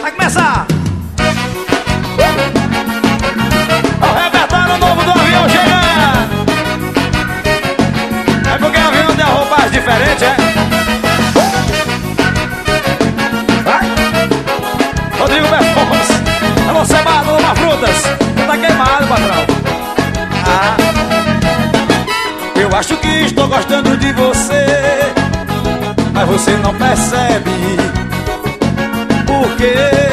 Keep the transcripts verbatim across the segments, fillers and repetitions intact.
Vai começar! O repertório novo do avião chegando! É porque o avião tem a roupagem diferente, é? Vai! Rodrigo Performance! É você, Madu, uma frutas! Você tá queimado, patrão! Ah! Eu acho que estou gostando de você, mas você não percebe. Por quê?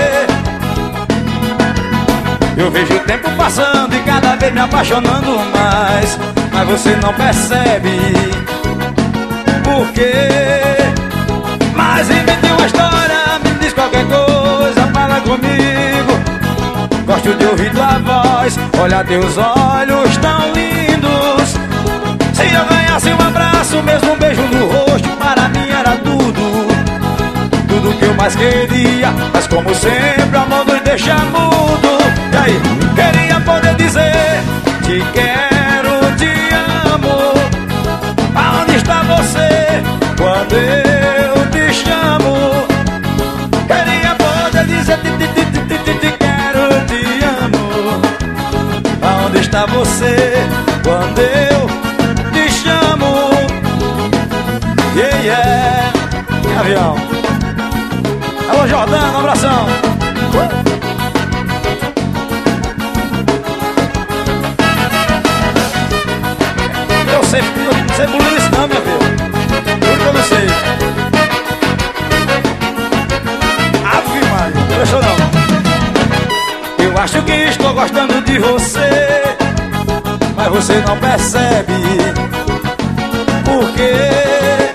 Eu vejo o tempo passando e cada vez me apaixonando mais, mas você não percebe. Por quê? Mas invente uma história, me diz qualquer coisa, fala comigo. Gosto de ouvir tua voz, olha teus olhos tão lindos. Se eu ganhasse um abraço, mesmo um beijo no rosto, para mim era tudo, tudo que eu mais queria. Mas como sempre, o amor nos deixa mudo. E aí, queria poder dizer: te quero, te amo. Aonde está você quando eu te chamo? Queria poder dizer: te, te, te, te, te, te quero, te amo. Aonde está você quando eu te chamo? Yeah, yeah. Avião. Alô, Jordano, um abração. Eu sei, eu não sei bulir isso não, minha filha. Juro que eu não sei. Ave Maria, não deixou não. Eu acho que estou gostando de você, mas você não percebe. Por quê?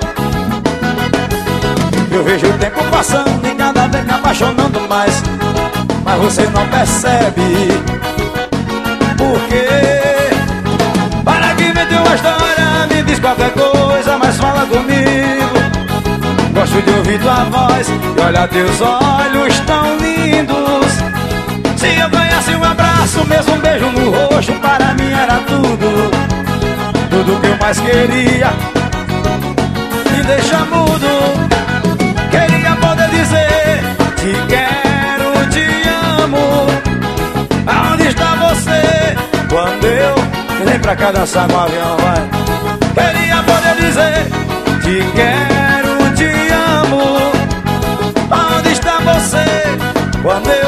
Eu vejo o tempo passando e cada vez me apaixonando mais, mas você não percebe. Por quê? Para que me dê uma história, me diz qualquer coisa, mas fala comigo. Gosto de ouvir tua voz e olhar teus olhos tão lindos. Se eu ganhasse um abraço, mesmo um beijo no rosto, para mim era tudo, tudo que eu mais queria. Me deixa mudo. Queria poder dizer: te quero, te amo. Aonde está você quando eu... Vem pra cá dançar com o avião, vai. Queria poder dizer: te quero, te amo. Aonde está você quando eu